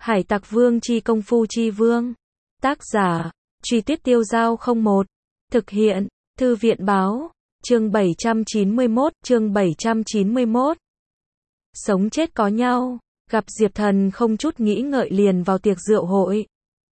Hải Tặc Vương chi công phu chi vương. Tác giả, Truy Tuyết Tiêu Dao 01. Thực hiện, Thư viện Báo. Chương 791. Sống chết có nhau. Gặp Diệp Thần không chút nghĩ ngợi liền vào tiệc rượu hội.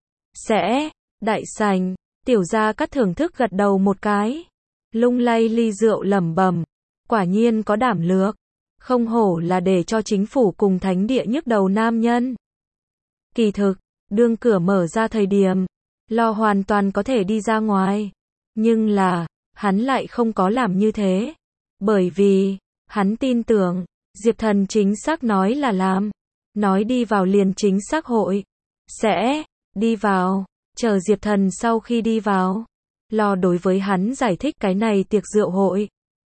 Đại sảnh, tiểu gia cắt thưởng thức gật đầu một cái. Lung lay ly rượu lẩm bẩm. Quả nhiên có đảm lược. Không hổ là để cho chính phủ cùng thánh địa nhức đầu nam nhân. Kỳ thực, đương cửa mở ra thời điểm, Lo hoàn toàn có thể đi ra ngoài. Nhưng là, hắn lại không có làm như thế. Bởi vì, hắn tin tưởng, Diệp Thần chính xác nói là làm. Nói đi vào liền chính xác hội. Đi vào, chờ Diệp Thần sau khi đi vào. Lo đối với hắn giải thích cái này tiệc rượu hội.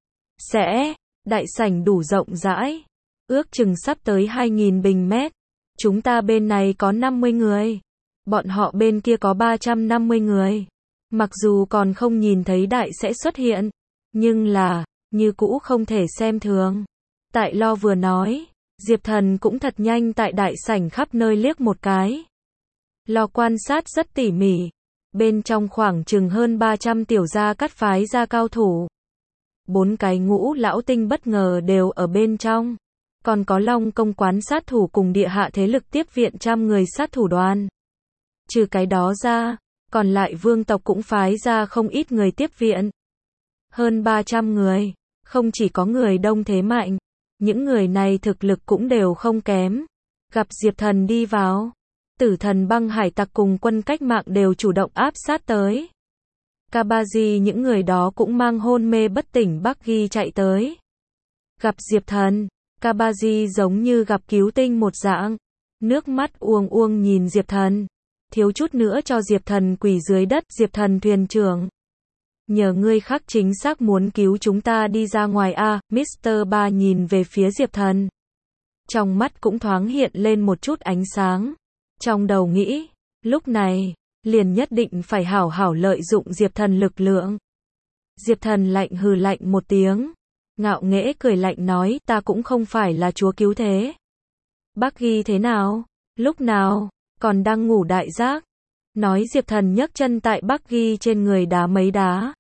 Đại sảnh đủ rộng rãi. Ước chừng sắp tới 2.000 bình mét. Chúng ta bên này có 50 người. Bọn họ bên kia có 350 người. Mặc dù còn không nhìn thấy đại sẽ xuất hiện. Nhưng là, như cũ không thể xem thường. Tại Lo vừa nói, Diệp Thần cũng thật nhanh tại đại sảnh khắp nơi liếc một cái. Lo quan sát rất tỉ mỉ. Bên trong khoảng chừng hơn 300 tiểu gia cắt phái ra cao thủ. 4 cái ngũ lão tinh bất ngờ đều ở bên trong. Còn có Long công quán sát thủ cùng địa hạ thế lực tiếp viện 100 người sát thủ đoàn. Trừ cái đó ra, còn lại vương tộc cũng phái ra không ít người tiếp viện. Hơn 300 người, không chỉ có người đông thế mạnh, những người này thực lực cũng đều không kém. Gặp Diệp Thần đi vào, Tử Thần Băng hải tặc cùng quân cách mạng đều chủ động áp sát tới. Kabaji những người đó cũng mang hôn mê bất tỉnh Bucky chạy tới. Gặp Diệp Thần, Kabaji giống như gặp cứu tinh một dạng. Nước mắt uông nhìn Diệp Thần. Thiếu chút nữa cho Diệp Thần quỳ dưới đất. Diệp Thần thuyền trưởng. Nhờ ngươi khắc chính xác muốn cứu chúng ta đi ra ngoài a. Mr. Ba nhìn về phía Diệp Thần. Trong mắt cũng thoáng hiện lên một chút ánh sáng. Trong đầu nghĩ, lúc này, liền nhất định phải hảo hảo lợi dụng Diệp Thần lực lượng. Diệp Thần lạnh hừ lạnh một tiếng. Ngạo nghễ cười lạnh nói, ta cũng không phải là chúa cứu thế. Bucky thế nào? Lúc nào? Còn đang ngủ đại giác. Nói Diệp Thần nhấc chân tại Bucky trên người đá mấy đá.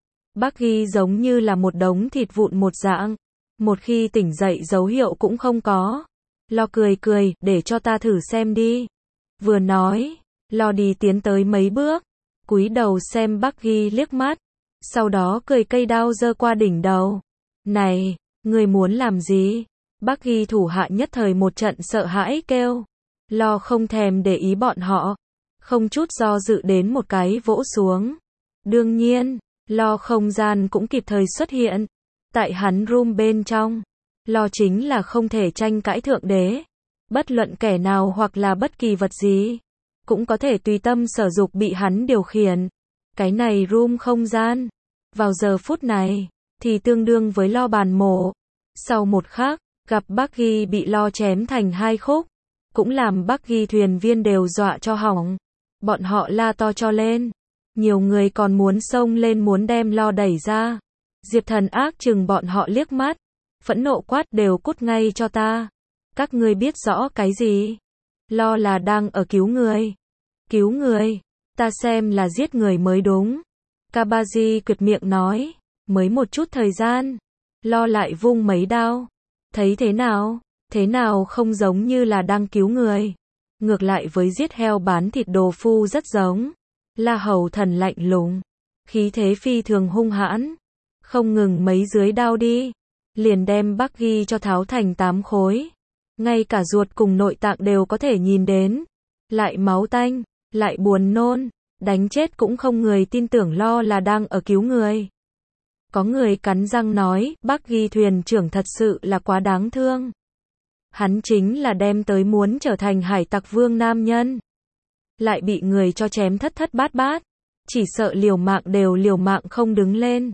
Bucky giống như là một đống thịt vụn một dạng. Một khi tỉnh dậy dấu hiệu cũng không có. Lo cười, để cho ta thử xem đi. Vừa nói, Lo đi tiến tới mấy bước. Cúi đầu xem Bucky liếc mắt. Sau đó cười cây đao giơ qua đỉnh đầu. Này, ngươi muốn làm gì? Bucky thủ hạ nhất thời một trận sợ hãi kêu. Lo không thèm để ý bọn họ. Không chút do dự đến một cái vỗ xuống. Đương nhiên, Lo không gian cũng kịp thời xuất hiện. Tại hắn room bên trong. Lo chính là không thể tranh cãi thượng đế. Bất luận kẻ nào hoặc là bất kỳ vật gì. Cũng có thể tùy tâm sở dục bị hắn điều khiển. Cái này room không gian. Vào giờ phút này. Thì tương đương với Lo bàn mổ. Sau một khắc, gặp Bucky bị Lo chém thành 2 khúc. Cũng làm Bucky thuyền viên đều dọa cho hỏng. Bọn họ la to cho lên. Nhiều người còn muốn xông lên muốn đem Lo đẩy ra. Diệp Thần ác chừng bọn họ liếc mắt. Phẫn nộ quát đều cút ngay cho ta. Các ngươi biết rõ cái gì? Lo là đang ở cứu người. Cứu người? Ta xem là giết người mới đúng. Kabaji quyệt miệng nói. Mới một chút thời gian. Lo lại vung mấy đao. Thấy thế nào? Thế nào không giống như là đang cứu người. Ngược lại với giết heo bán thịt đồ phu rất giống. La Hầu Thần lạnh lùng. Khí thế phi thường hung hãn. Không ngừng mấy dưới đao đi. Liền đem Bucky cho tháo thành 8 khối. Ngay cả ruột cùng nội tạng đều có thể nhìn đến. Lại máu tanh. Lại buồn nôn. Đánh chết cũng không người tin tưởng Lo là đang ở cứu người. Có người cắn răng nói, Bucky thuyền trưởng thật sự là quá đáng thương. Hắn chính là đem tới muốn trở thành hải tặc vương nam nhân. Lại bị người cho chém thất thất bát bát. Chỉ sợ liều mạng đều liều mạng không đứng lên.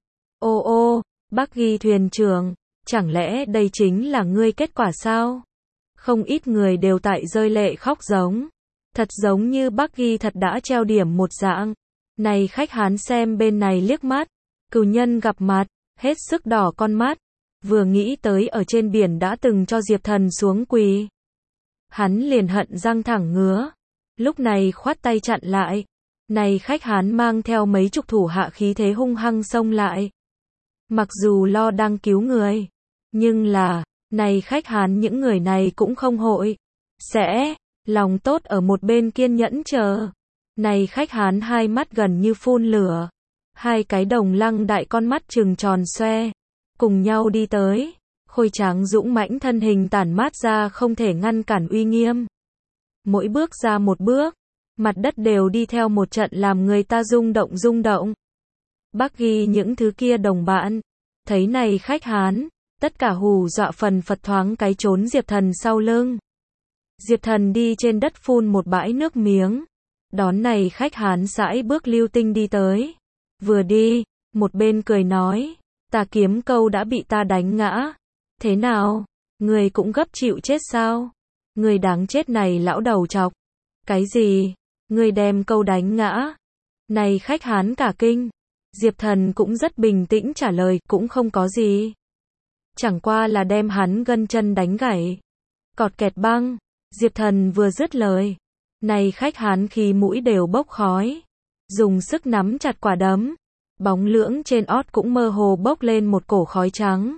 Ô, Bucky thuyền trưởng, chẳng lẽ đây chính là ngươi kết quả sao? Không ít người đều tại rơi lệ khóc giống. Thật giống như Bucky thật đã treo điểm một dạng. Này khách Hán xem bên này liếc mắt. Cừu nhân gặp mặt, hết sức đỏ con mắt. Vừa nghĩ tới ở trên biển đã từng cho Diệp Thần xuống quỳ. hắn liền hận răng thẳng ngứa. Lúc này khoát tay chặn lại. Này khách Hán mang theo mấy chục thủ hạ khí thế hung hăng xông lại. Mặc dù lo đang cứu người, nhưng là, này khách Hán những người này cũng không hội. Sẽ, lòng tốt ở một bên kiên nhẫn chờ. Này khách Hán hai mắt gần như phun lửa. Hai cái đồng lăng đại con mắt trừng tròn xoe. Cùng nhau đi tới. Khôi tráng dũng mãnh thân hình tản mát ra không thể ngăn cản uy nghiêm. Mỗi bước ra một bước, mặt đất đều đi theo một trận làm người ta rung động rung động. Bác ghi những thứ kia đồng bạn. Thấy này khách Hán, tất cả hù dọa phần phật thoáng cái trốn Diệp Thần sau lưng. Diệp Thần đi trên đất phun một bãi nước miếng. Đón này khách Hán sải bước lưu tinh đi tới. Vừa đi, một bên cười nói, Tà Kiếm Câu đã bị ta đánh ngã. Thế nào? Người cũng gấp chịu chết sao? Người đáng chết này lão đầu trọc. Cái gì? Người đem Câu đánh ngã? Này khách Hán cả kinh. Diệp Thần cũng rất bình tĩnh trả lời, cũng không có gì. Chẳng qua là đem hắn gân chân đánh gãy. Cọt kẹt băng. Diệp Thần vừa dứt lời. Này khách Hán khi mũi đều bốc khói. Dùng sức nắm chặt quả đấm. Bóng lưỡng trên ót cũng mơ hồ bốc lên một cổ khói trắng.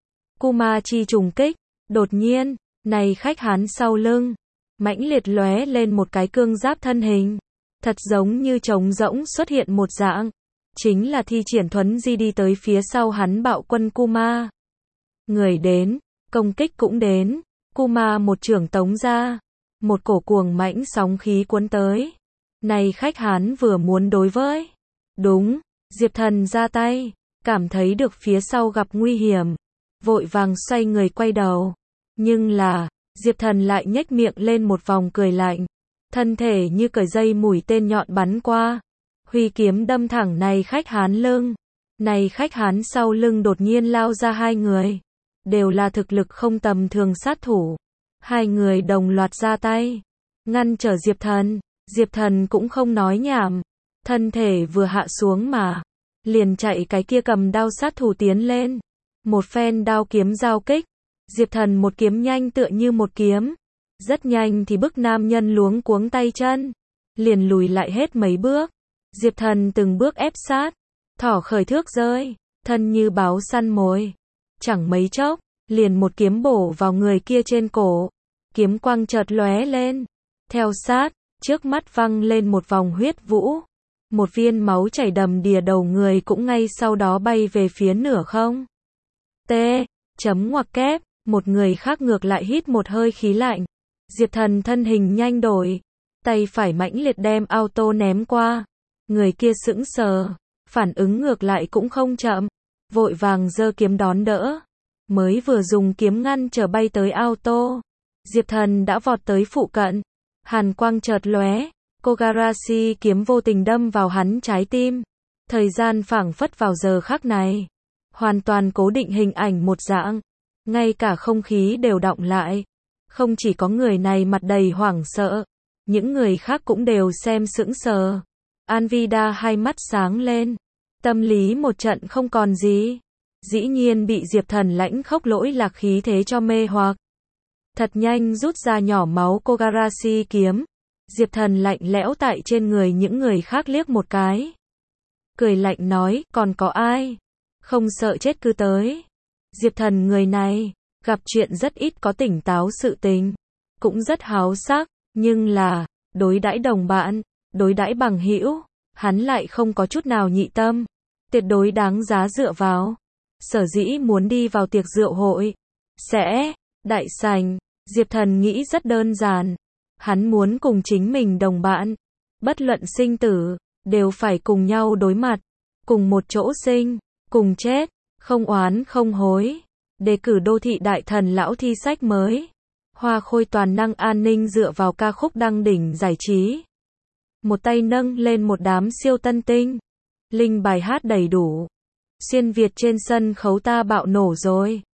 Kuma chi trùng kích. Đột nhiên, này khách Hán sau lưng. Mãnh liệt lóe lên một cái cương giáp thân hình. Thật giống như trống rỗng xuất hiện một dạng. Chính là thi triển thuấn di đi tới phía sau hắn bạo quân Kuma. Người đến, công kích cũng đến. Kuma một chưởng tống ra. Một cổ cuồng mãnh sóng khí cuốn tới. Này khách Hán vừa muốn đối với. Đúng, Diệp Thần ra tay. Cảm thấy được phía sau gặp nguy hiểm. Vội vàng xoay người quay đầu. Nhưng là, Diệp Thần lại nhếch miệng lên một vòng cười lạnh. Thân thể như cởi dây mũi tên nhọn bắn qua. Huy kiếm đâm thẳng này khách Hán lưng. Này khách Hán sau lưng đột nhiên lao ra hai người. Đều là thực lực không tầm thường sát thủ. Hai người đồng loạt ra tay. Ngăn trở Diệp Thần. Diệp Thần cũng không nói nhảm. Thân thể vừa hạ xuống mà. Liền chạy cái kia cầm đao sát thủ tiến lên. Một phen đao kiếm giao kích. Diệp Thần một kiếm nhanh tựa như một kiếm. Rất nhanh thì bức nam nhân luống cuống tay chân. Liền lùi lại hết mấy bước. Diệp Thần từng bước ép sát. Thỏ khởi thước rơi. Thân như báo săn mồi. Chẳng mấy chốc. Liền một kiếm bổ vào người kia trên cổ. Kiếm quang chợt lóe lên. Theo sát. Trước mắt văng lên một vòng huyết vũ. Một viên máu chảy đầm đìa đầu người cũng ngay sau đó bay về phía nửa không. T. Chấm ngoặc kép. Một người khác ngược lại hít một hơi khí lạnh. Diệp Thần thân hình nhanh đổi. Tay phải mãnh liệt đem auto ném qua. Người kia sững sờ. Phản ứng ngược lại cũng không chậm. Vội vàng giơ kiếm đón đỡ. Mới vừa dùng kiếm ngăn trở bay tới auto. Diệp Thần đã vọt tới phụ cận. Hàn quang chợt lóe. Kogarashi kiếm vô tình đâm vào hắn trái tim. Thời gian phảng phất vào giờ khắc này. Hoàn toàn cố định hình ảnh một dạng. Ngay cả không khí đều đọng lại. Không chỉ có người này mặt đầy hoảng sợ. Những người khác cũng đều xem sững sờ. Anvida hai mắt sáng lên. Tâm lý một trận không còn gì. Dĩ nhiên bị Diệp Thần lãnh khốc lỗi lạc khí thế cho mê hoặc. Thật nhanh rút ra nhỏ máu Kogarashi kiếm. Diệp Thần lạnh lẽo tại trên người những người khác liếc một cái. Cười lạnh nói, còn có ai? Không sợ chết cứ tới. Diệp Thần người này, gặp chuyện rất ít có tỉnh táo sự tình. Cũng rất háo sắc, nhưng là, đối đãi đồng bạn, đối đãi bằng hữu, hắn lại không có chút nào nhị tâm. Tuyệt đối đáng giá dựa vào. Sở dĩ muốn đi vào tiệc rượu hội. Sẽ, đại sành, Diệp Thần nghĩ rất đơn giản. Hắn muốn cùng chính mình đồng bạn. Bất luận sinh tử, đều phải cùng nhau đối mặt. Cùng một chỗ sinh, cùng chết, không oán không hối. Đề cử đô thị đại thần lão thi sách mới. Hoa khôi toàn năng an ninh dựa vào ca khúc đăng đỉnh giải trí. Một tay nâng lên một đám siêu tân tinh. Linh bài hát đầy đủ. Xuyên Việt trên sân khấu ta bạo nổ rồi.